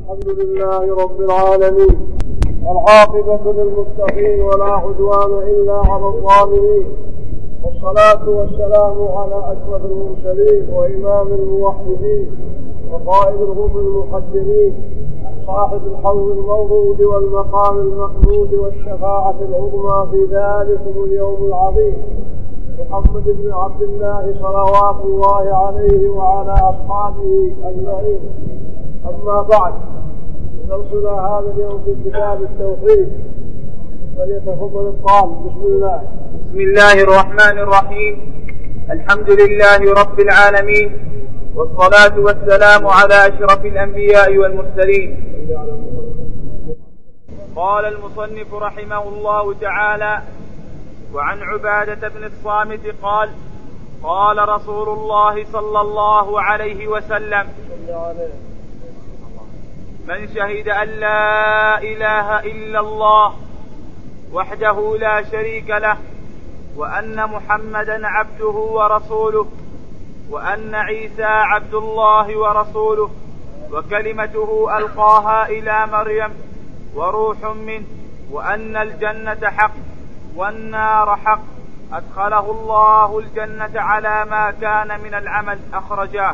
الحمد لله رب العالمين، والعاقبة للمتقين ولا عدوان إلا على الظالمين، والصلاة والسلام على أشرف المرسلين وإمام الموحدين وقائد الغر المحجلين، صاحب الحوض المورود والمقام المحمود والشفاعة العظمى في ذلكم اليوم العظيم، محمد بن عبد الله صلوات الله عليه وعلى أصحابه أجمعين. أما بعد، درسنا هذا اليوم في كتاب التوحيد، فليتفضل الطالب. بسم الله الرحمن الرحيم. الحمد لله رب العالمين، والصلاة والسلام على أشرف الأنبياء والمرسلين. قال المصنف رحمه الله تعالى: وعن عبادة بن الصامت قال: قال رسول الله صلى الله عليه وسلم: من شهد أن لا إله إلا الله وحده لا شريك له، وأن محمدا عبده ورسوله، وأن عيسى عبد الله ورسوله، وكلمته ألقاها إلى مريم وروح منه، وأن الجنة حق والنار حق، أدخله الله الجنة على ما كان من العمل. أخرجاه.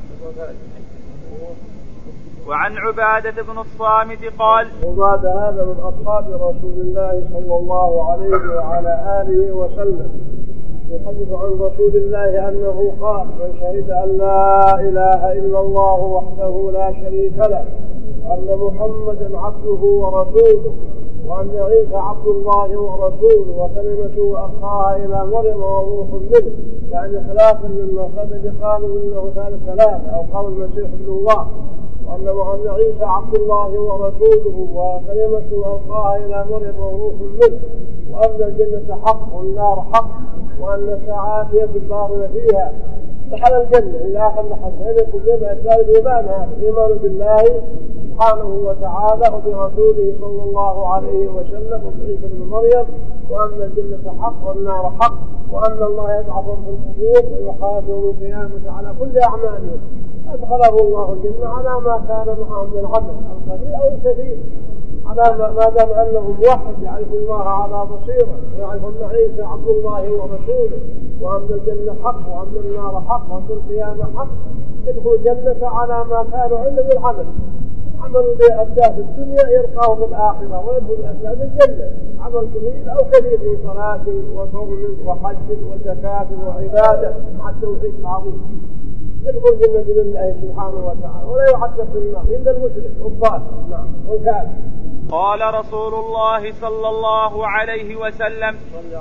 وعن عبادة بن الصامت قال: وبعد هذا من أصحاب رسول الله صلى الله عليه وعلى آله وسلم، يحدث عن رسول الله أنه قال: من شهد أن لا إله إلا الله وحده لا شريك له، وأن محمدا عبده ورسوله، وأن عيسى عبد الله ورسوله، وكلمته ألقاها إلى مريم وروح منه، يعني خلافا مما سبق قالوا إنه ثالث، أو قال المسيح ابن الله، وأن عيسى عبد الله ورسوله، وكلمته ألقاها إلى مريم وروح منه، وأن الجنة حق والنار حق، وأن الساعات يد الباطل فيها، دخل الجنة إلى آخر الحديث. جمع الإيمان، الإيمان بالله سبحانه وتعالى وبرسوله صلى الله عليه وسلم وبعيسى ابن مريم، وأن الجنة حق والنار حق، وأن الله يبعثهم في القبور ويحاسبهم القيامة على كل أعمالهم. أدخله الله الجنة على ما كان معه من العمل القليل أو الكثير، على ما دام أنه موحد يعرف الله على بصيرة، ويعرف أن عيسى عبد الله ورسوله، وأن الجنة حق، وأن النار حق، وأن القيامة حق. يدخل الجنة على ما كان عنده من العمل. عمل أداه في الدنيا يلقاه في الآخرة، ويدخل أسباب الجنة عمل قليل أو كثير من صلاة وصوم وحج وزكاة وعبادة مع التوحيد العظيم، يدخل الجنة بالله سبحانه وتعالى، ولا يحدث بالنار إلا المشرك والظالم والكافر. قال رسول الله صلى الله عليه وسلم: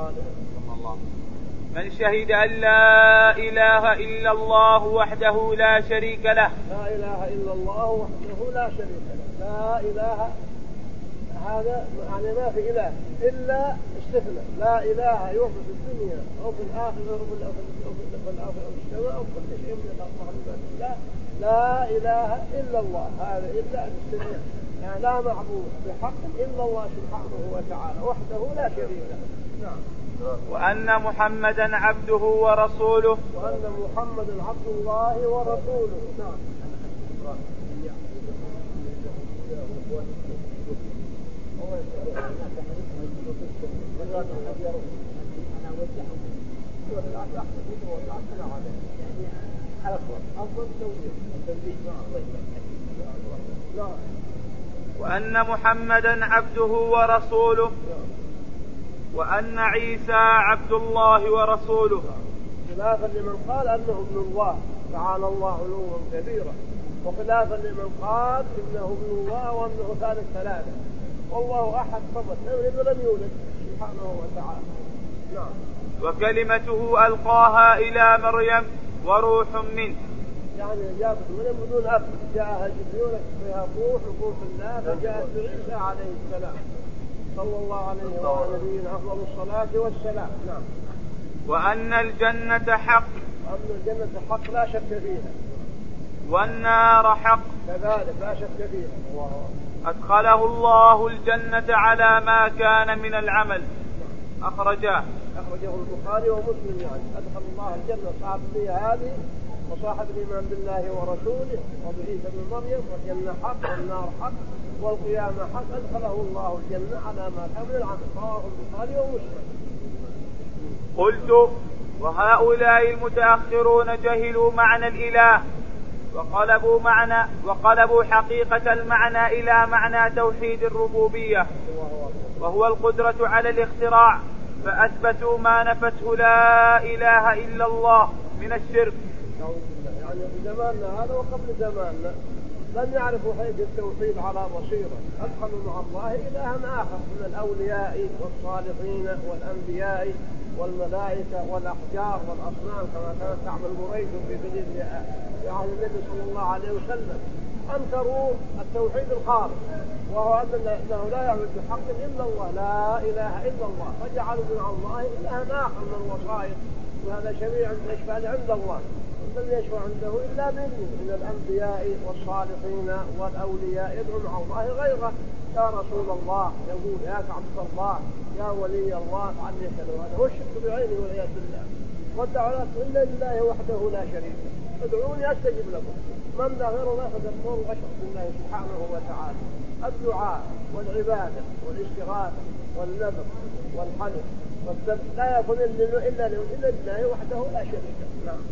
من شهد أن لا إله إلا الله وحده لا شريك له. لا إله إلا الله وحده لا شريك له. لا إله، هذا يعني ما في إله إلا استثناء. لا إله يوجد في الدنيا أو في الآخرة أو في السماء أو كل شيء من الأرض. لا إله إلا الله، هذا إلا استثناء، يعني لا معبود بحق إلا الله سبحانه وتعالى وحده لا شريك له. نعم. وأن محمدا عبده ورسوله. وأن محمدا عبد الله ورسوله. نعم. وأن محمدا عبده ورسوله، وأن عيسى عبد الله ورسوله، خلافا لمن قال أنه ابن الله تعالى الله علوا كبيرا، وخلافا لمن قال إنه ابن الله وأنه ثالث، والله أحد صمد لم يولد سبحانه وتعالى. نعم. وكلمته ألقاها إلى مريم وروح منه، يعني جاءت مريم بدون أب، جاءها جبريل فيها روح الله، فجاءت بعيسى عليه السلام صلى الله عليه وعلى نبينا أفضل الصلاة والسلام. نعم. وأن الجنة حق. وأن الجنة حق لا شك فيها. والنار حق كذلك لا شك فيها. أدخله الله الجنة على ما كان من العمل. أخرجه البخاري ومسلم، يعني أدخل الله الجنة صاحب هذه وصاحب الإيمان بالله ورسوله وبعيسى ابن مريم والجنة حق والنار حق والقيامة حق أدخله الله الجنة على ما كان من العمل. رواه البخاري ومسلم. قلت: وهؤلاء المتأخرون جهلوا معنى الإله وقلبوا حقيقة المعنى إلى معنى توحيد الربوبية وهو القدرة على الاختراع، فأثبتوا ما نفته لا إله إلا الله من الشرك. يعني في زماننا هذا وقبل زماننا لم يعرفوا حقيقة التوحيد على بصيرة، أدخلوا مع الله إلها آخر من الأولياء والصالحين والأنبياء والملائكة والأحجار والأصنام كما كانت تعمل قريش في بلاد عهد النبي صلى الله عليه وسلم. أنكروا التوحيد الخالص وهو أنه لا يعبد بحق إلا الله، لا إله إلا الله، فجعلوا من الله إلها آخر من الوسائط، وهذا شفيع يشفع عند الله لم يشفع عنده إلا من الأنبياء والصالحين والأولياء يدعو مع الله غيره. يا رسول الله يقول يا عبد الله يا ولي الله عني كذا، هذا هو الشرك بعينه والعياذ بالله. والدعوات إلا لله وحده لا شريك له، ادعوني أستجب لكم، من لا غير الله فذكروا الأشرك بالله سبحانه وتعالى. الدعاء والعبادة والاستغاثة والنذر والحلف والذبح لا يكون إلا لله وحده لا شريك له. نعم.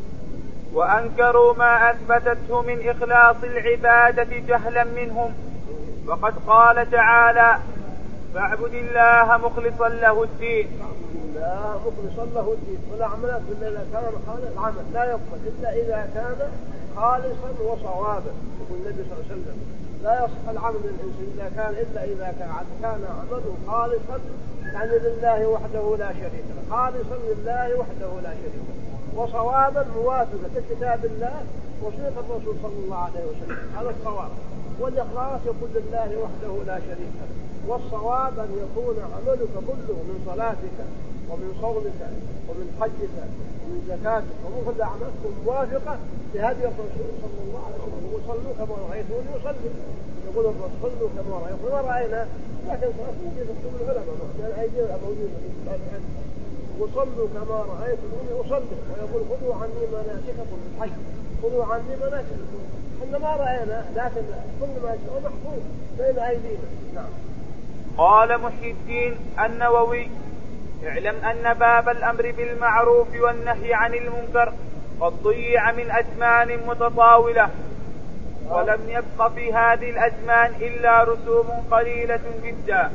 وأنكروا ما أثبتته من إخلاص العبادة جهلا منهم، وقد قال تعالى: فاعبد الله مخلصا له الدين. الله مخلصا له الدين، ولا عمل إلا إذا كان خالص، العمل لا يقبل إلا إذا كان خالصا وصوابا. يقول النبي صلى الله عليه وسلم: لا يصح العمل للإنسان إلا إذا كان عمله خالصا يعني لله وحده لا شريك له، خالصا لله وحده لا شريك له، وصوابا موافقا لكتاب الله وسنة الرسول صلى الله عليه وسلم. هذا الصواب. والإخلاص يكون لله وحده لا شريك له، والصواب أن يكون عملك كله من صلاتك ومن صومك ومن حجك ومن زكاتك ومن أعمالك موافقة لهدي الرسول صلى الله عليه وسلم. وصلوا كما رأيتوني يصلي، يقول الرسول صلوا كما رأيتوني، ما رأينا لكن صلوا في مكتوب العلماء من أيدينا موجودة في كتاب الحج. وصلوا كما رأيتوني أصلي، ويقول خذوا عني مناسككم في الحج، خذوا عني مناسككم. احنا ما رأينا لكن كل ما يشاء محفوظ بين أيدينا. نعم. قال محي الدين النووي: اعلم أن باب الأمر بالمعروف والنهي عن المنكر قد ضيع من أزمان متطاولة، ولم يبق في هذه الأزمان إلا رسوم قليلة جدا.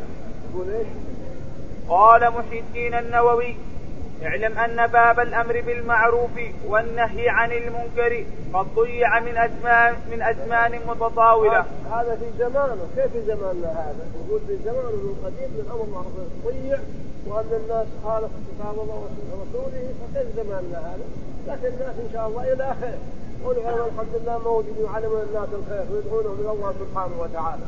قال محي الدين النووي: اعلم أن باب الأمر بالمعروف والنهي عن المنكر قد ضيع من أزمان متطاولة. هذا في زمانه، كيف في زماننا هذا؟ يقول في زمانه من قديم من أمر معروف ضيع، وأن الناس خالفوا كتاب الله ورسوله، فكيف زماننا هذا؟ لكن الناس إن شاء الله إلى خير، والعلماء الحمد لله موجودين يعلمون الناس الخير ويدعونهم إلى الله سبحانه وتعالى.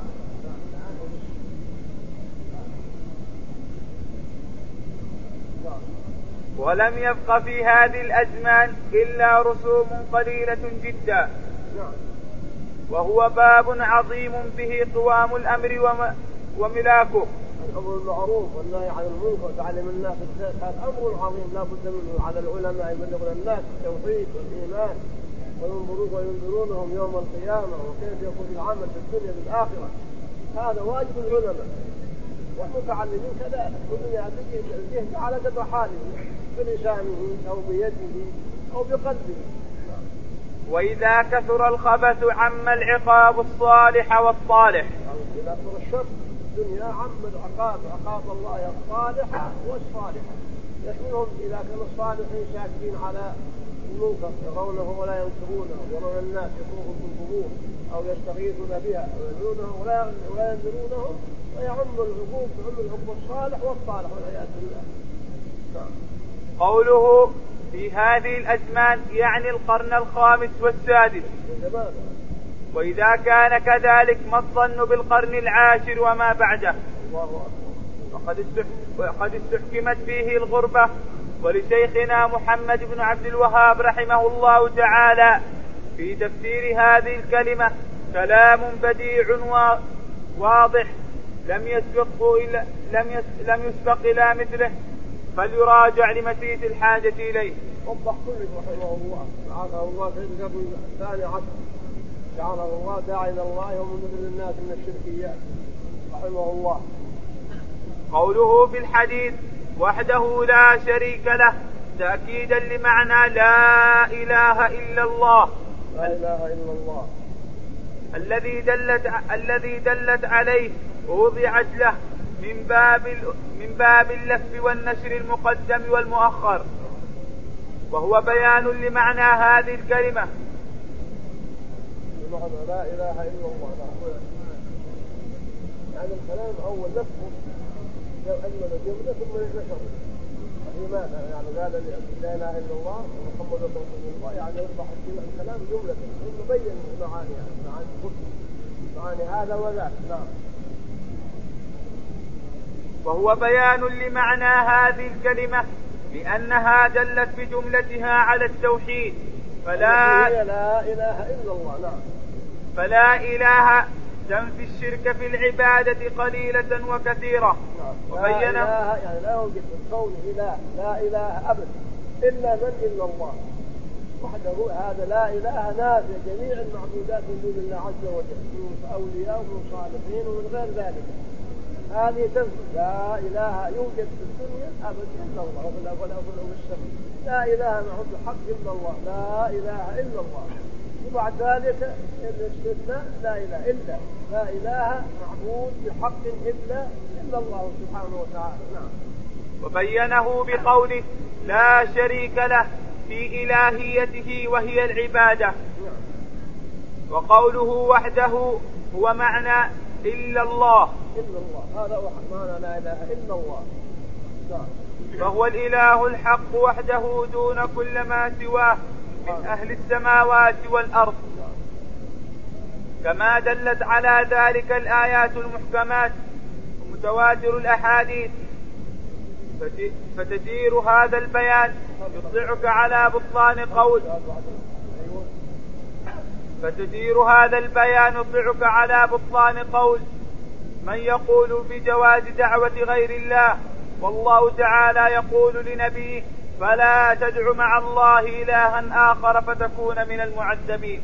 ولم يبق في هذه الأزمان إلا رسوم قليلة جدا، وهو باب عظيم به قوام الأمر وملاكه. الأمر المعروف والنهي عن المنكر وتعليم الناس هذا أمر عظيم لا بد منه على العلماء يبلغون الناس التوحيد والإيمان وينذرونهم يوم القيامة وكيف يكون العمل في الدنيا بالآخرة. هذا واجب العلماء والمتعلمين كذلك، كل يهدي على قدر حاله بلسانه أو بيده أو بقلبه. وإذا كثر الخبث عم العقاب الصالح والصالح. إذا كثر الشر الدنيا عم عقاب الله الصالحة والصالحة، يشملهم إذا كان الصالحين ساكتين على المنكر يرونه ولا ينكرونه، يرون الناس يطوفون في القبور أو يستغيثون بها ويدعونه ولا ينذرونهم، ويعم العقوب الصالح والصالح والعياذ بالله. قوله في هذه الأزمان يعني القرن الخامس والسادس. وإذا كان كذلك ما الظن بالقرن العاشر وما بعده؟ وقد استحكمت فيه الغربة. ولشيخنا محمد بن عبد الوهاب رحمه الله تعالى في تفسير هذه الكلمة كلام بديع واضح لم يسبق إلى مثله، فليراجع لمسيس الحاجة إليه. وضح كله رحمه الله. جعله الله في القرن الثاني عشر، جعله الله داعي إلى الله ومنذر للناس من الشركيات رحمه الله. قوله في الحديث وحده لا شريك له تأكيدا لمعنى لا إله إلا الله، لا إله إلا الله الذي دلت عليه ووضعت له من باب اللف والنشر المقدم والمؤخر، وهو بيان لمعنى هذه الكلمة. بمعنى لا إله إلا الله. هذا الكلام أول لفظ أجمل الجملة ثم نشر. لماذا؟ يعني قال لا إله إلا الله ومحمد رسول الله، يعني يوضح الكلام جملة ثم بين معاني، يعني معاني هذا وذاك. نعم. وهو بيان لمعنى هذه الكلمة لأنها دلت بجملتها على التوحيد، فلا إله إلا الله. نعم. فلا إله تنفي الشرك في العبادة قليلة وكثيرة. وبينه لا إله يعني لا يوجد الكون إله، لا إله أبدا إلا من إلا الله وحده. هذا لا إله نافي جميع المعبودات من دون الله عز وجل، من أولياء ومن صالحين ومن غير ذلك. هذه تنفي لا إله يوجد في الدنيا أبدا إلا الله، وفي الأرض وفي السماء لا إله معبود بحق إلا الله، لا إله إلا الله. وبعد ذلك الاستثناء لا إله إلا، لا إله معبود بحق إلا الله سبحانه وتعالى. نعم. وبينه بقوله لا شريك له في إلهيته وهي العبادة. نعم. وقوله وحده هو معنى إلا الله. إلا الله هذا معنى لا إله إلا الله. نعم. فهو الإله الحق وحده دون كل ما سواه من أهل السماوات والأرض، كما دلت على ذلك الآيات المحكمات ومتواتر الأحاديث. فتدير هذا البيان يطلعك على بطلان قول من يقول بجواز دعوة غير الله، والله تعالى يقول لنبيه فلا تدع مع الله إلها آخر فتكون من المعذبين.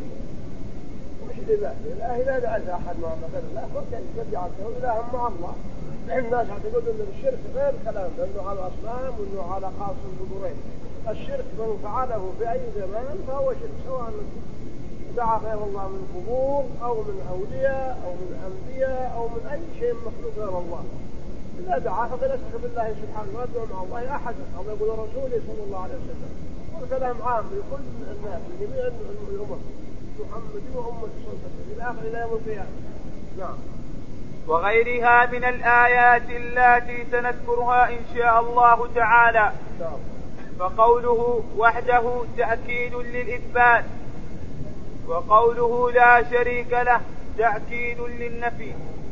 الإله لا دعا أحد مع غير الله، وكان يجعل إلها مع الله. الناس يعتقدون أن الشرك غير كلام، أنه على الأصنام وأنه على خاص القبورين. الشرك من فعله في أي زمان فهو شرك، سواء دعا غير الله من قبور أو من أولياء أو من أنبياء أو من أي شيء مخلوق غير الله. إذا دعا فقد أشرك بالله سبحانه ويدعو مع الله أحدا، أو يقول رسوله صلى الله عليه وسلم. والكلام عام لكل الناس لجميع الأمم، محمد وأمة صلى الله عليه وسلم إلى آخر إلى يوم القيامة. نعم. وغيرها من الآيات التي سنذكرها إن شاء الله تعالى. نعم. فقوله وحده تأكيد للإثبات، وقوله لا شريك له تأكيد للنفي.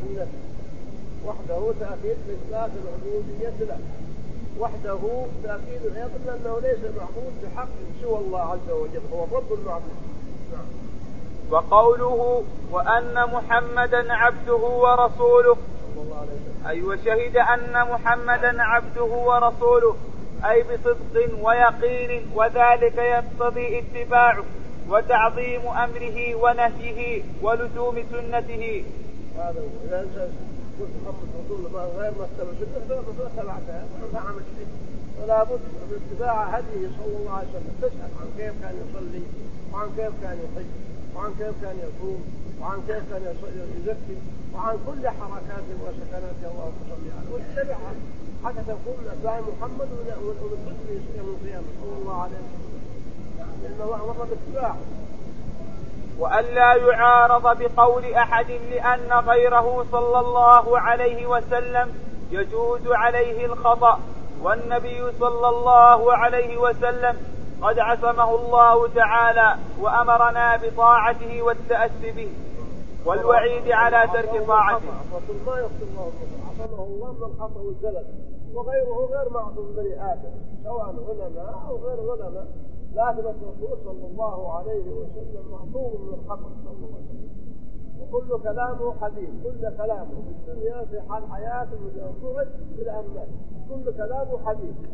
وحده تأكيد لإثبات العبودية له، وحده تأكيد أيضا أنه ليس معبود بحق سوى الله عز وجل، هو الرب المعبود. نعم. وقوله وأن محمدا عبده ورسوله، أي وشهد أن محمدا عبده ورسوله، أي بصدق ويقين، وذلك يقتضي اتباعه وتعظيم أمره ونهيه ولزوم سنته. هذا إذا أنت قلت محمد رسول الله غير ما اتبع سنته فاتبعتها ما عمل شيء، فلا بد من اتباع هديه صلى الله عليه وسلم. تسأل عن كيف كان يصلي، وعن كيف كان يحج، وعن كيف كان يصوم، وعن كيف كان يزكي، وعن كل حركاته وسكناته الله صلى عليه واتبعها حتى تكون من أتباع محمد ومن قدره يوم القيامة صلى الله عليه وسلم، لأن الله أمر باتباعه. وألا يعارض بقول أحد لأن غيره صلى الله عليه وسلم يجوز عليه الخطأ، والنبي صلى الله عليه وسلم قد عصمه الله تعالى وأمرنا بطاعته والتأسي به والوعيد على ترك طاعته. ما يخطئ الله، عصمه الله من الخطأ والزلل، وغيره غير معصوم بني آدم سواء علماء أو غير علماء، لكن الرسول صلى الله عليه وسلم معصوم من الخطأ صلى الله عليه وسلم، وكل كلامه حديث، كل كلامه في الدنيا في حال حياته من الصغر إلى أمات كل كلامه حديث،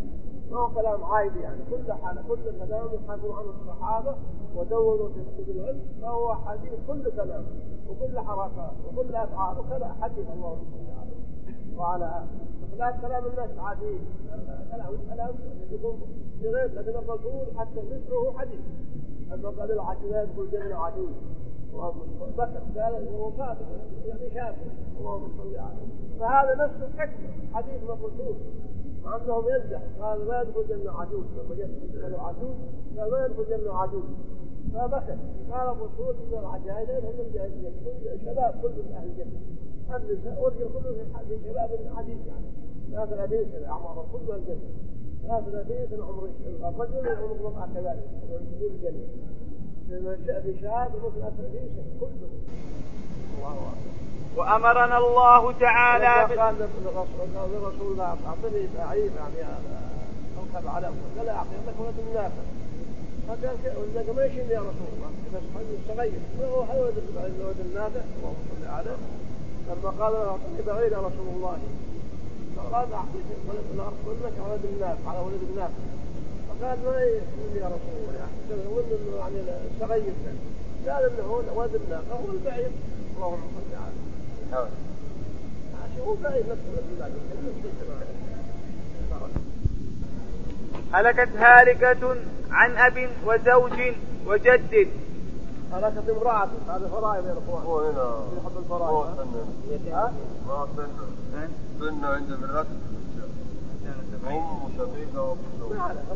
ما هو كلام عادي يعني، كل حالة كل كلام حكوا عنه الصحابة ودونوا في كتب العلم، فهو حديث كل كلام وكل حركات وكل أفعال وكذا حديث الله تعالى وعلى آله. بخلاف كلام الناس عادي، كلام يكون بغير لكن الرسول حتى ذكره حديث. أما قال العجوز يدخل الجنة عجوز بكر قال هو صادق يعني شافه اللهم صل عليه، فهذا نفس الحكمة حديث الرسول مع أنهم يمزح قال ما يدخل الجنة عجوز، لما قالوا عجوز قال ما يدخل الجنة عجوز فبكر. قال الرسول إن العجائز هم الجاهلية كل شباب كل أهل الجنة النساء والرجال كلهم في شباب الحديث يعني 33 سنة أعمارهم كلها الجنة 33 سنة عمر الرجل وعمر المرأة كذلك دخول الجنة لمن شاء في شهادة مثل 30 سنة كلهم. الله أكبر. وأمرنا الله تعالى قال للرسول الله أعطني تعيب يعني أركب على قال لا أعطي لك ولد النافع فقال لك ما يشيل يا رسول الله بس حجم الصغير هو حيولد الولد النافع اللهم صل عليه. لما قال أعطني بعيد يا رسول الله فقال أعطيك ولد لك ولد النافع على ولد النافع فقال ما يشيل يا رسول الله يعني الصغير قال إنه ولد النافع هو البعير اللهم صل عليه. هلكت هالكة عن أب وزوج وجد. هلكت امرأة هذا فرائض يا اخوان. هو هنا يحب الفرائض. ما سنة عند بالركب وشقيقة وقصور. ما عليه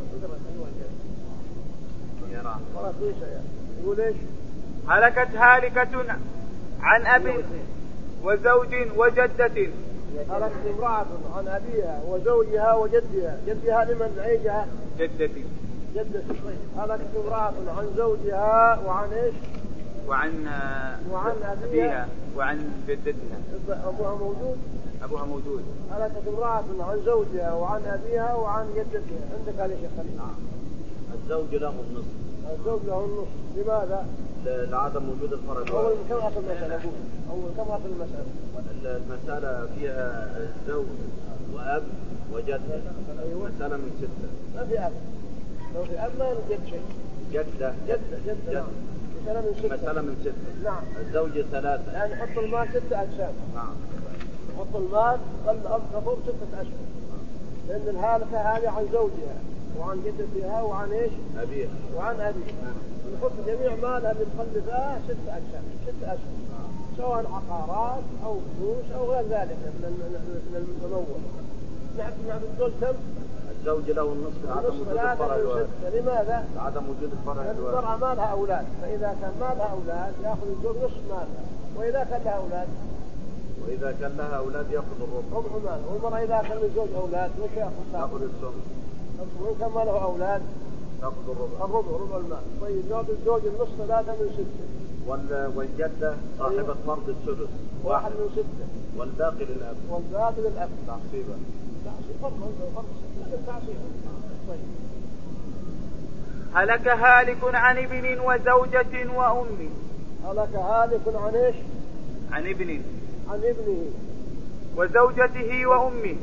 يقول ايش؟ هلكت هالكة عن أب وزوج وجدة. هلكت امرأة عن أبيها وزوجها وجدها. جدها لمن عيجها؟ جدتي. جدة هلكت امرأة عن زوجها وعن ايش؟ وعن أبيها وعن جدتها. أبوها موجود؟ أبوها موجود. هلكت امرأة عن زوجها وعن أبيها وعن جدتها. عندك هذا شيء خليل. الزوج له النصف. الزوج له النصف. لماذا؟ لعدم وجود الفرج. أول كم أصل المسألة؟ أول كم أصل المسألة؟ المسألة فيها زوج وأب وجدة. أيوة. مسألة من 6. ما في أب. لو في أب ما يوجد شيء. جدة. نعم. مسألة من 6. نعم. الزوج 3. يعني حط المال 6 أجسام. نعم. حط المال قل أب كفر 6 أشهر. لأن الهالكة هذه عن زوجها وعن جدتها وعن إيش؟ أبيها. وعن أبيها. نحط جميع مالها اللي مخلفاه 6 أجسام 6 أشهر سواء عقارات أو فلوس أو غير ذلك من الممول. نعم الزوج كم؟ الزوج له النصف لعدم وجود الفرج. لماذا؟ لعدم وجود الفرج. المرأة ما لها أولاد، فإذا كان ما لها أولاد يأخذ الزوج نصف مالها، وإذا كان لها أولاد يأخذ الربع ماله. والمرأة إذا كان للزوج أولاد وش يأخذ الثمن. وإن كان ما له أولاد يأخذ ربع المال. طيب يأخذ الزوج النصف 3 من 6. والجدة صاحبة فرض السدس 1 من 6. والباقي للأب. تعصيبا. هلك هالك عن ابن وزوجة وأم. هلك هالك عن ايش؟ عن ابنه وزوجته وأمه.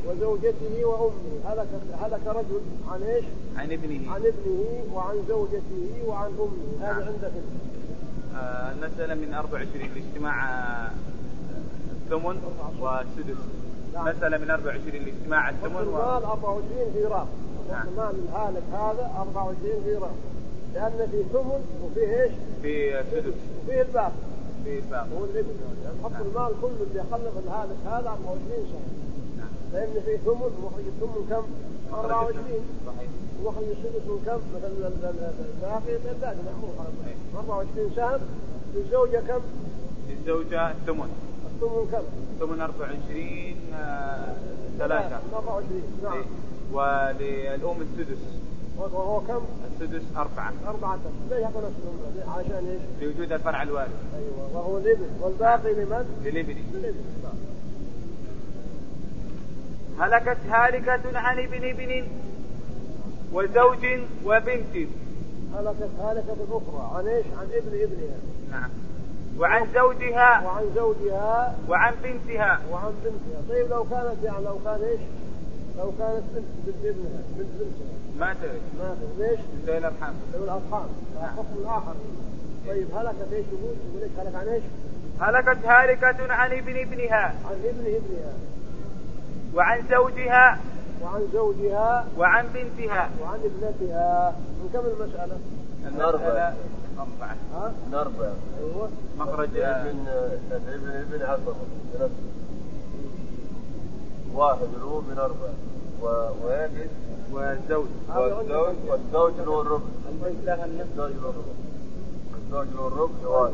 هلك رجل عن ايش؟ عن ابنه وعن زوجته وعن أمه. هذا عندك المسألة من 24 لاجتماع الثمن والسدس. مسألة من 24 لاجتماع الثمن والمال 24 غيران. المال الهالك هذا 24 غيران لأن في ثمن وفيه ايش؟ في سدس وفيه الباقي. هو الابن يعني حط المال كله اللي يخلف الهالك هذا 24 سنة. لأن في ثمن ومخرج الثمن كم؟ 24. صحيح. ومخرج السدس من كم؟ مثلا الباقي الباقي معروف 24 سهم. للزوجة كم؟ للزوجة الثمن كم؟ الثمن 24 3. 24. نعم. وللأم السدس. وهو كم؟ السدس 4. ليه يعطي نفس عشان ايش؟ لوجود الفرع الوارث. ايوه وهو الابن. والباقي لمن؟ للابن. هلكت هالكة عن ابن وزوج وبنت. هلكت هالكة أخرى عن ايش؟ عن ابنها. نعم. وعن زوجها وعن وعن بنتها. طيب لو كان ايش؟ لو كانت بنت ابنها بنت بنتها ما ترث. ما ترث. ليش؟ ذوي الأرحام. ذوي الأرحام. حكم آخر. طيب هلكت ايش يقول؟ يقول لك هلك عن ايش؟ هلكت هالكة عن ابن ابنها. عن ابن ابنها. وعن زوجها. وعن زوجها. وعن بنتها. وعن ابنتها. من كم المسألة؟ أربعة. أربعة. أيوة. مخرج ابن عصر واحد له من أربعة ويجد والزوج له الربع. الزوج له الربع واحد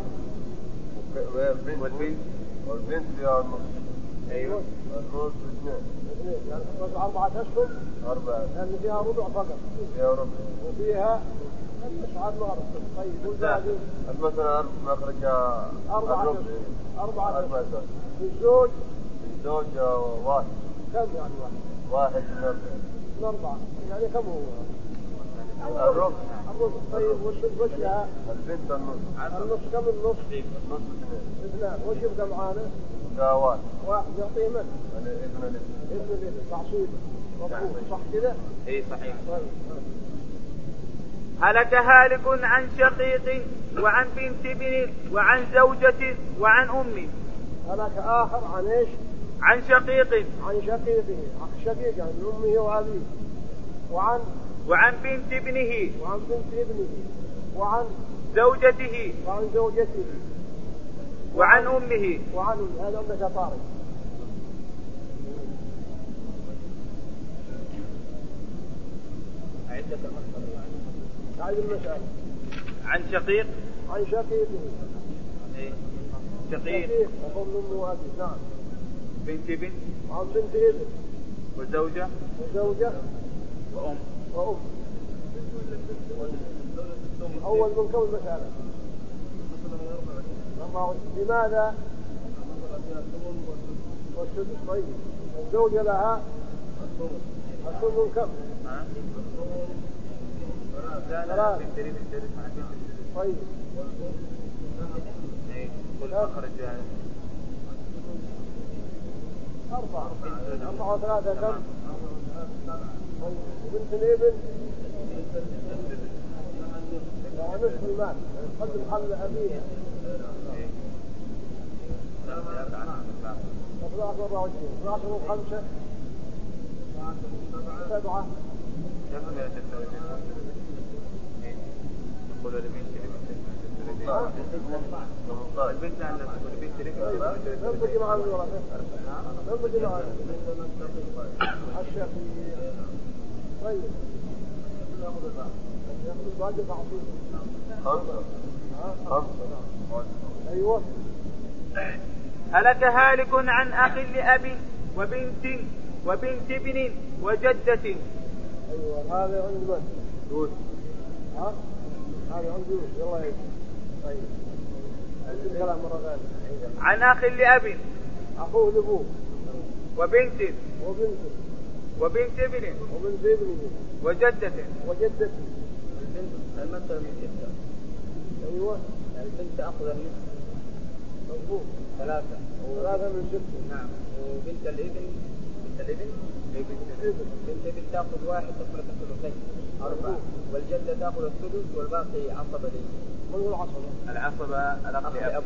والبنت فيها النص. أيوة. النص اثنين. يعني 4 أشهر. 4. لأن فيها ربع فقط. فيها ربع. وفيها أشعار مغرب. طيب والباقي. مثلا مخرج 4 أشهر. الزوج واحد. كم يعني واحد من 4 يعني كم هو؟ الربع. طيب وش لها؟ البنت النص. كم النص؟ النص 2. وش يبقى معانا؟ ده واحد يعطيه من؟ ابن الابن تعصيب مضبوط صح كده؟ اي صحيح. طيب. هلك هالك عن شقيق وعن بنت ابن وعن زوجة وعن أم. هلك آخر عن ايش؟ عن شقيق. عن شقيقه. شقيق عن أمه وأبيه. وعن بنت ابنه. وعن بنت ابنه. وعن زوجته. وعن زوجته. وعن أمه. هذا أمك طارق. عندك المسألة. عن شقيق. عن شقيقه. شقيق. وأم أمه وأبيه. نعم. بنت ابن. وعن بنت ابن. وزوجة. وأم. أول من كون المسألة. لماذا؟ والسدس. طيب الزوجة لها الثمن كم؟ 3. طيب مخرج 4 و3 كم؟ بنت الابن نصف المال قدم حل أبيها. 12 و5 7. نبقي مع الورثة. الشيخ. طيب يأخذ الباقي تعطيه. 5. أيوة. هلك هالك عن أخ لأب وبنت ابن وجدة. أيوة. هذا عند من؟ يوسف. هذا عند يوسف. يلا هيك. طيب الكلام مرة ثانية. عن أخ لأب. أخوه لأبوه. وبنت ابن. وبنت ابنه. وجدة. المثل من 6. أيوة. البنت أخذ النصف. مضبوط. 3 من 6. نعم. وبنت الابن. بنت ابن تأخذ 1 تأخذ ثلثين. 4. والجدة تأخذ الثلث والباقي عصبة لي. من هو العصبة الأخ لأب.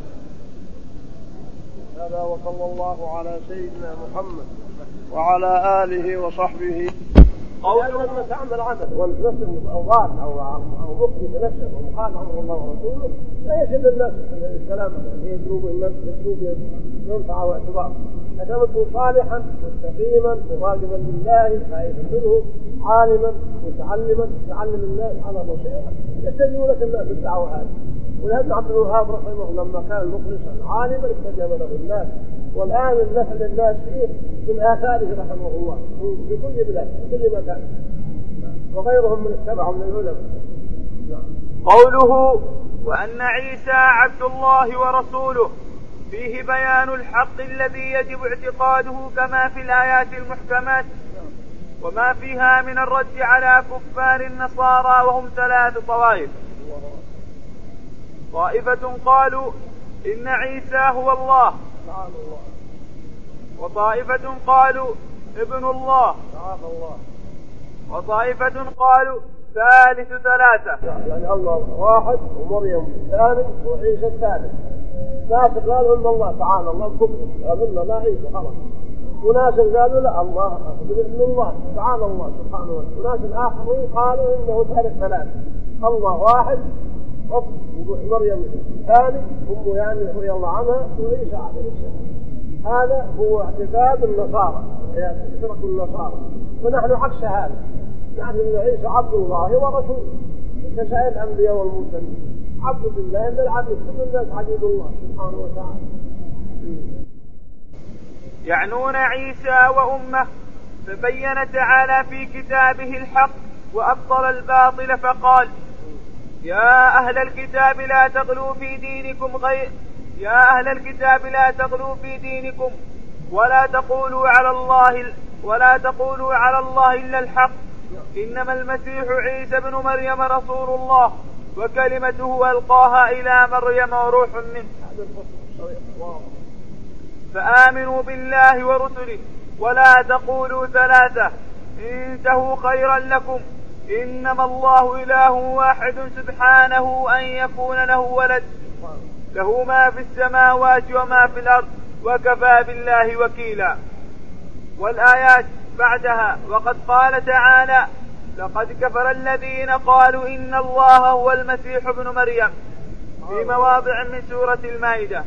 هذا وصلى الله على سيدنا محمد وعلى آله وصحبه. قوله لما تعمل عمل وانت نفسك أو ضال أو مخطئ نفسك ومخالف أمر الله ورسوله لا يجب الناس السلامة هي ذنوب النفس ذنوب منفعة واعتبار. إذا كنت صالحا مستقيما مراقبا لله خائفا منه عالما متعلما تعلم الناس على بصيرة يستجيب لك الناس بالدعوة هذه. ولهذا عبد الوهاب رحمه لما كان مخلصا عالما استجاب له الناس. والآن النفع للناس فيه من آثاره رحمه الله في كل بلاد في كل مكان وغيرهم من السبع من العلماء. قوله وأن عيسى عبد الله ورسوله فيه بيان الحق الذي يجب اعتقاده كما في الآيات المحكمات وما فيها من الرد على كفار النصارى وهم 3 طوائف. طائفة قالوا إن عيسى هو الله. وطائفة قالوا ابن الله. تعالى الله. وطائفة قالوا ثالث ثلاثة، يعني الله واحد ومريم الثاني وعيسى الثالث. ناس قالوا ان الله تعالى الله كفر، قالوا ان لا عيسى خلاص. وناس قالوا لا الله ابن الله تعالى الله سبحانه وتعالى. وناس اخرون قالوا انه ثالث ثلاثة، الله واحد مريم الثاني أمه يعني رضي الله عنها وعيسى عليه السلام. هذا هو اعتقاد النصارى، فرق النصارى. فنحن عكس هذا، نحن ان عيسى عبد الله ورسوله كسائر الانبياء والمرسلين، عبد الله من العبيد، كل الناس عبيد الله سبحانه وتعالى. يعنون عيسى وامه. فبين تعالى في كتابه الحق وابطل الباطل فقال: يا أهل الكتاب لا تغلوا في دينكم ولا تقولوا على الله إلا الحق، إنما المسيح عيسى بن مريم رسول الله وكلمته ألقاها إلى مريم وروح منه، فآمنوا بالله ورسله ولا تقولوا ثلاثة، انتهوا خيرا لكم، إنما الله إله واحد سبحانه أن يكون له ولد، له ما في السماوات وما في الأرض وكفى بالله وكيلا. والآيات بعدها: وقد قال تعالى: لقد كفر الذين قالوا إن الله هو المسيح ابن مريم، في مواضع من سورة المائدة.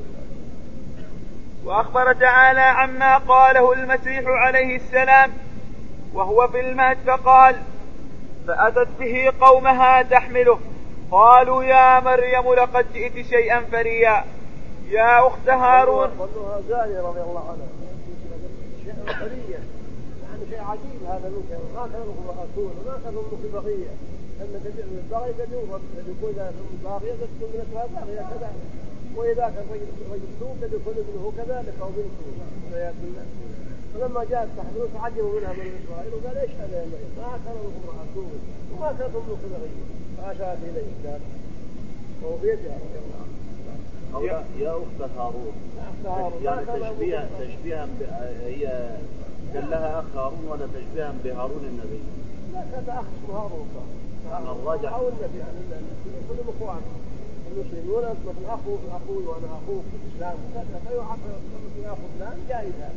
وأخبر تعالى عما قاله المسيح عليه السلام وهو في المهد فقال: فأتت به قومها تحمله قالوا يا مريم لقد جئت شيئا فريا. يا أخت هارون. قالوها زانية رضي الله عنها، شيئا فريا، يعني شيء عجيب هذا منك، ما كان لكم رسول وما كان لكم بغية، أن البغي قد يوفر، قد يكون باغية قد تكون منها باغية كذلك، وإذا كان رجل سوء قد يكون ابنه كذلك أو بنته والعياذ بالله. فلما جاءت تحمله تعجبوا منها من إسرائيل وقال: ايش هذا يا مريم؟ ما كان لكم رسول وما كان لكم بغية. فأشارت إليه ذلك وهو بيدها رضي الله عنه. يا أخت هارون، يعني تشبيها هي كان لها أخ هارون ولا تشبيها بهارون النبي؟ لا، كان أخ اسمه هارون الرجع أو النبي، يعني كلهم إخوان المسلمون، مثل أخوي وأنا أخوك في الإسلام، فيعرف يا أخو فلان جائز هذا.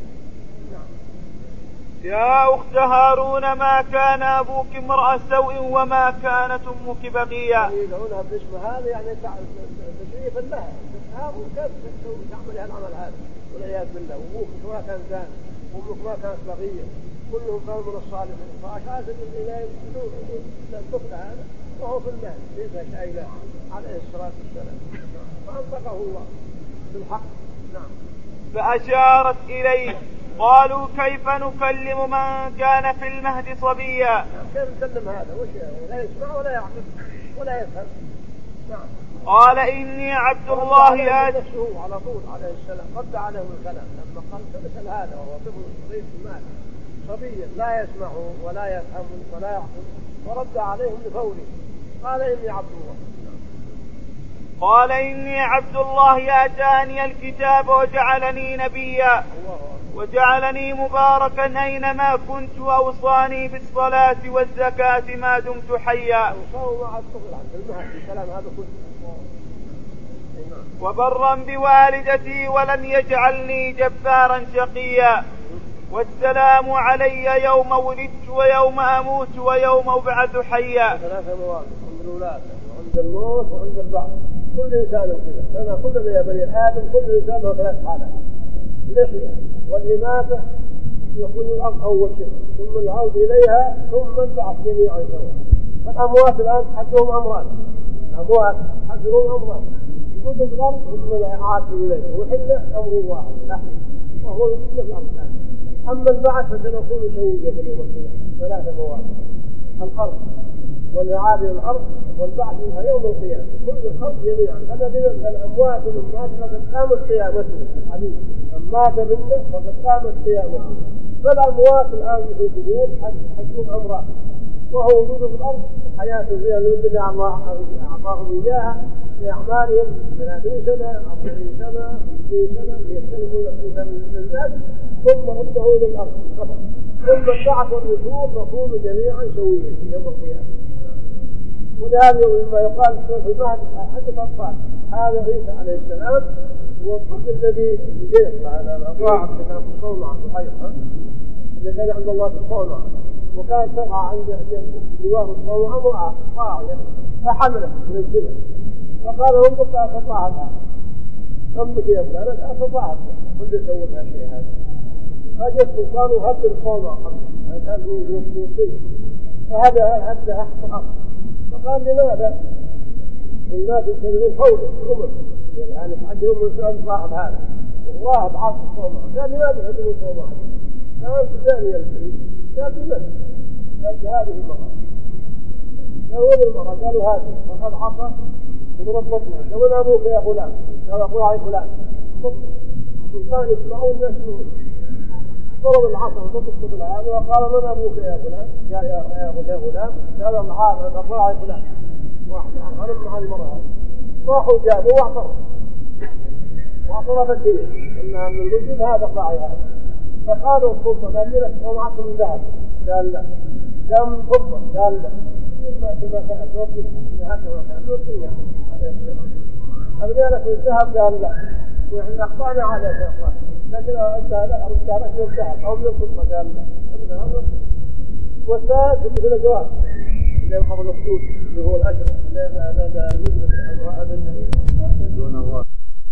يا أخت هارون ما كان أبوك امرأ سوء وما كانت أمك بغيا. يدعونها باسم هذا يعني تشريفا لها. هارون كيف تعمل هالعمل هذا والعياذ بالله، وأبوك ما كان زان وأمك ما كانت بغية، كلهم كانوا من الصالحين. فأشارت إلى الطفل هذا وهو في المهد ليس شايلا عليه الصلاة والسلام، فأنطقه الله بالحق. نعم. فأشارت إليه قالوا كيف نكلم من كان في المهد صبيا. كيف نكلم هذا؟ وش لا يسمع ولا يعقل ولا يفهم. نعم. قال إني عبد الله نفسه على طول عليه السلام رد عليه الكلام لما قال مثل هذا وهو طفل صغير في المال صبيا لا يسمع ولا يفهم ولا يعقل، ورد عليهم بفوره قال إني عبد الله. قال إني عبد الله آتاني الكتاب وجعلني نبيا وجعلني مباركا أينما كنت وأوصاني بالصلاة والزكاة ما دمت حيا وبرا بوالدتي ولم يجعلني جبارا شقيا، والسلام علي يوم ولدت ويوم أموت ويوم أبعث حيا. ثلاثة مواقف عند الولادة وعند الموت وعند البعث. كل إنسان كذا، أنا كلنا يا بني آدم كل إنسان له ثلاث حالات: اللحية والإماتة يكون الأرض أول شيء، ثم العود إليها، ثم البعث جميعا سوا. فالأموات الآن حقهم أمران، الأموات حقهم أمران، يكون في الأرض ثم الإعادة إليه، وحلة أمر واحد لحية وهو يكون في الأرض الآن. أما البعث فسنكون سويا في يوم القيامة. ثلاثة مواقف: الخلق والإعادة إلى الأرض والبعث منها يوم القيامة، كل الخلق جميعا. فالذين الأموات والأموات فقد قامت قيامته، الحديث من مات منا فقد قامت قيامته. فالأموات الآن في القبور حقهم أمران: وهو وجوده في الأرض حياته فيها الذي أعطاهم إياها في أعمالهم 30 سنة 40 سنة 50 سنة يختلفون من الناس ثم رده إلى الأرض ثم البعث والنشور نكون جميعا سويا يوم القيامة. ولهذا مما يقال في المهد عدة أطفال هذا عيسى عليه السلام والطفل الذي يجيب على الأضواء اللي كان في الصومعة في الحيطة اللي كان عند الله في الصومعة وكانت تقع عند جوار الصومعة امرأة طاغية فحملت من الزنا فقال أمك أستطاع الآن أمك يا فلان أستطاع كل يسوي بها شيء هذا فجاء السلطان وهدر الصومعة كان يوصي فهذا أحد فقال لماذا الناس يتبعون حوله الأمر يعني عندهم من سؤال صاحب هذا وراهب عاص الصومعة قال لماذا تهدمون الصومعة؟ قال تزاني الفريق قال بمن؟ قال بهذه المرأة فأول المرأة قالوا هذه فقد عصى وضرب بطنها قال من أبوك يا فلان؟ قال أبوها فلان السلطان يسمعون الناس ضرب العصا وضرب بالعاب وقال من أبوك يا فلان؟ قال يا فلان قال أبوها فلان واحد غنم مع المرأة راحوا جابوا واعترفت به انها من الرجل هذا قاعي هذا فقالوا السلطة قال لك صومعة من ذهب قال لا كم من فضة قال لا بما كانت نوصي هكذا كانت نوصيها أبنى لك من الذهب قال لا ونحن أخطأنا عليك يا أخوان لكن أردها لك من الذهب أو من الفضة قال لا أبنى والثالث اللي في الجواب اللي ينقض الخطوط اللي هو الأشرف لا المجلس دون الله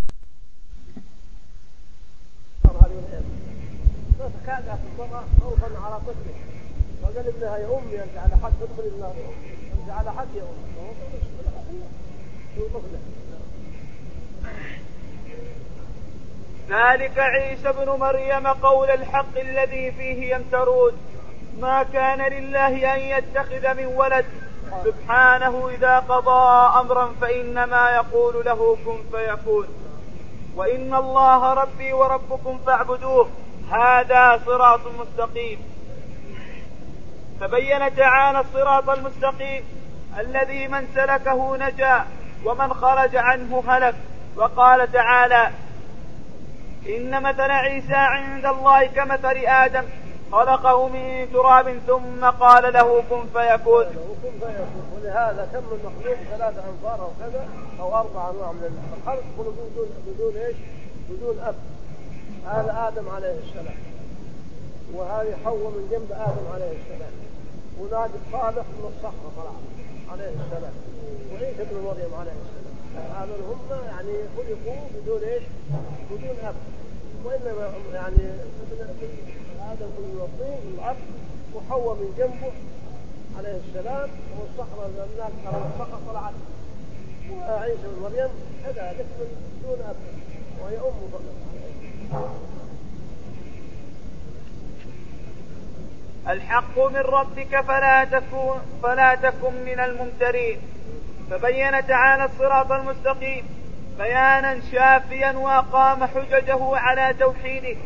فكاد في المرأة خوفا على طفله فقال ابنها يا أمي أنت على حد تدخل النار يا أمي أنت على حد يا أمي شو طفله. ذلك عيسى بن مريم قول الحق الذي فيه يمترون ما كان لله أن يتخذ من ولد سبحانه إذا قضى أمرا فإنما يقول له كن فيكون وإن الله ربي وربكم فاعبدوه هذا صراط مستقيم. فبين تعالى الصراط المستقيم الذي من سلكه نجا ومن خرج عنه هلك وقال تعالى إن مثل عيسى عند الله كمثل آدم خلقه من تراب ثم قال له كن فيكون. ولهذا كم من مخلوق 3 أنفار أو كذا أو 4 أنواع من الخلق بدون إيش؟ بدون أب. هذا آدم عليه السلام وهذه حواء من جنب آدم عليه السلام ونادي صالح من الصخرة طلع عليه السلام وعيسى بن مريم عليه السلام هذا هم يعني خلقوا بدون إيش؟ بدون أب وإنما يعني آدم كل الطين الأب وحواء من جنبه عليه السلام والصخرة الناس قالوا الصخرة طلعت وعيسى بن مريم كذلك من دون أب وهي أمه فقط. الحق من ربك فلا تكن من الممترين. فبين تعالى الصراط المستقيم بيانا شافيا وأقام حججه على توحيده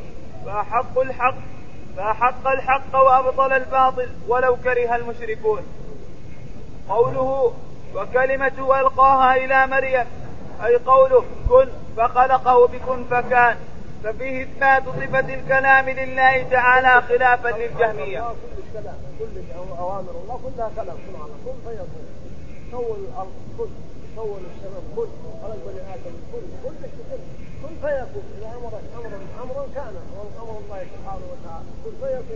فأحق الحق وأبطل الباطل ولو كره المشركون. قوله وكلمة ألقاها إلى مريم أي قوله كن فخلقه بكن فكان ففيه إثبات صفة الكلام لله تعالى خلافا للجهمية. كل أوامر الله كلها كلام سبحانه كن فيكون سوى الأرض كن سوى السماء كن خلق بني آدم كن كن فيكون إذا أمرا كان وأمر الله سبحانه وتعالى كن فيكون.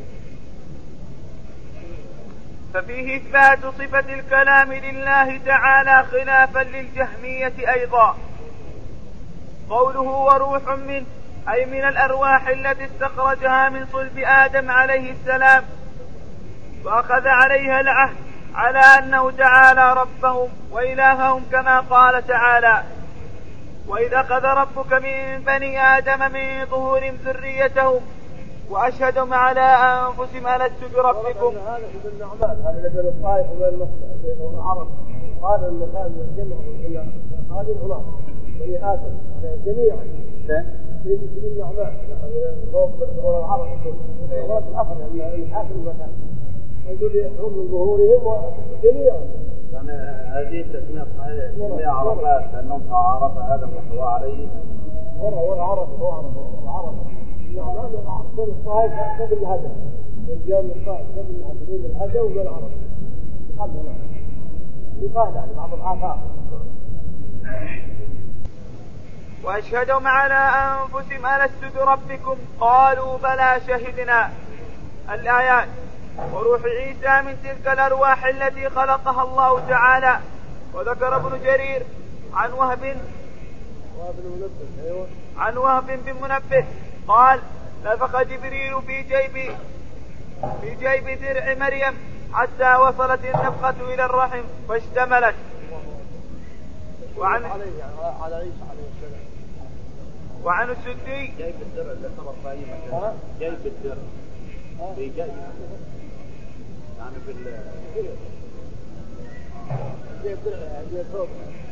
ففيه إثبات صفة الكلام لله تعالى خلافا للجهمية أيضا. قوله وروح منه أي من الأرواح التي استخرجها من صلب آدم عليه السلام وأخذ عليها العهد على أنه تعالى ربهم وإلههم كما قال تعالى وإذا أخذ ربك من بني آدم من ظهورهم ذريتهم وأشهدهم على أنفسهم ألست بربكم. هذا في النعمان هذا بين الطائف وبين العرب قال المكان الجمع إلى هذه الغلاف بني آدم جميعا في النعمان فوق العرب يقول الأفضل أن حاكم المكان يقول هم من ظهورهم جميعا. يعني هذه التسمية صحيحة تسمية عرفات لأنهم عرف آدم وحواء عليه. هو عرف نعم هذا كل الصائف قبل الهدف اليوم الصائف قبل الهدف والعرف الحمد لله يقال يعني بعض الآثار. وأشهدهم على أنفسهم ألست بربكم قالوا بلى شهدنا. الآيات. وروح عيسى من تلك الأرواح التي خلقها الله تعالى. وذكر ابن جرير عن وهب بن منبه قال نفخ جبريل في جيب درع مريم حتى وصلت النفخة إلى الرحم فاشتملت. وعن السدي جيب الدرع اللي صبر في أي مكان. جيب الدرع في جيب يعني في جيب درع يعني فوق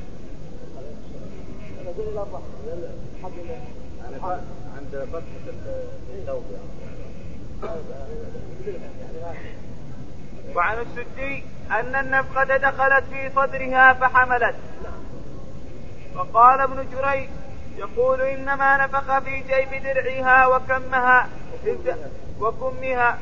عند فتحة الثوب يعني. وعن السدي أن النفخة دخلت في صدرها فحملت. وقال ابن جريج يقول إنما نفخ في جيب درعها وكمها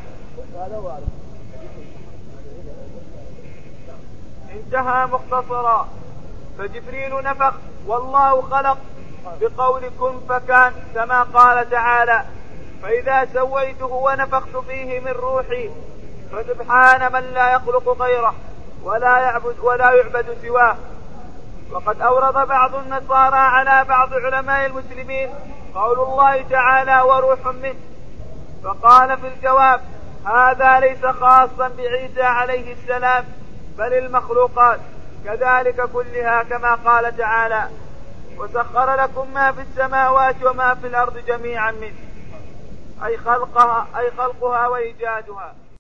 انتهى مختصرا. فجبريل نفخ والله خلق بقول كن فكان كما قال تعالى فإذا سويته ونفخت فيه من روحي فسبحان من لا يخلق غيره ولا يعبد سواه. وقد أورد بعض النصارى على بعض علماء المسلمين قول الله تعالى وروح منه فقال في الجواب هذا ليس خاصا بعيسى عليه السلام بل المخلوقات كذلك كلها كما قال تعالى وسخر لكم ما في السماوات وما في الأرض جميعا منه أي خلقها وإيجادها.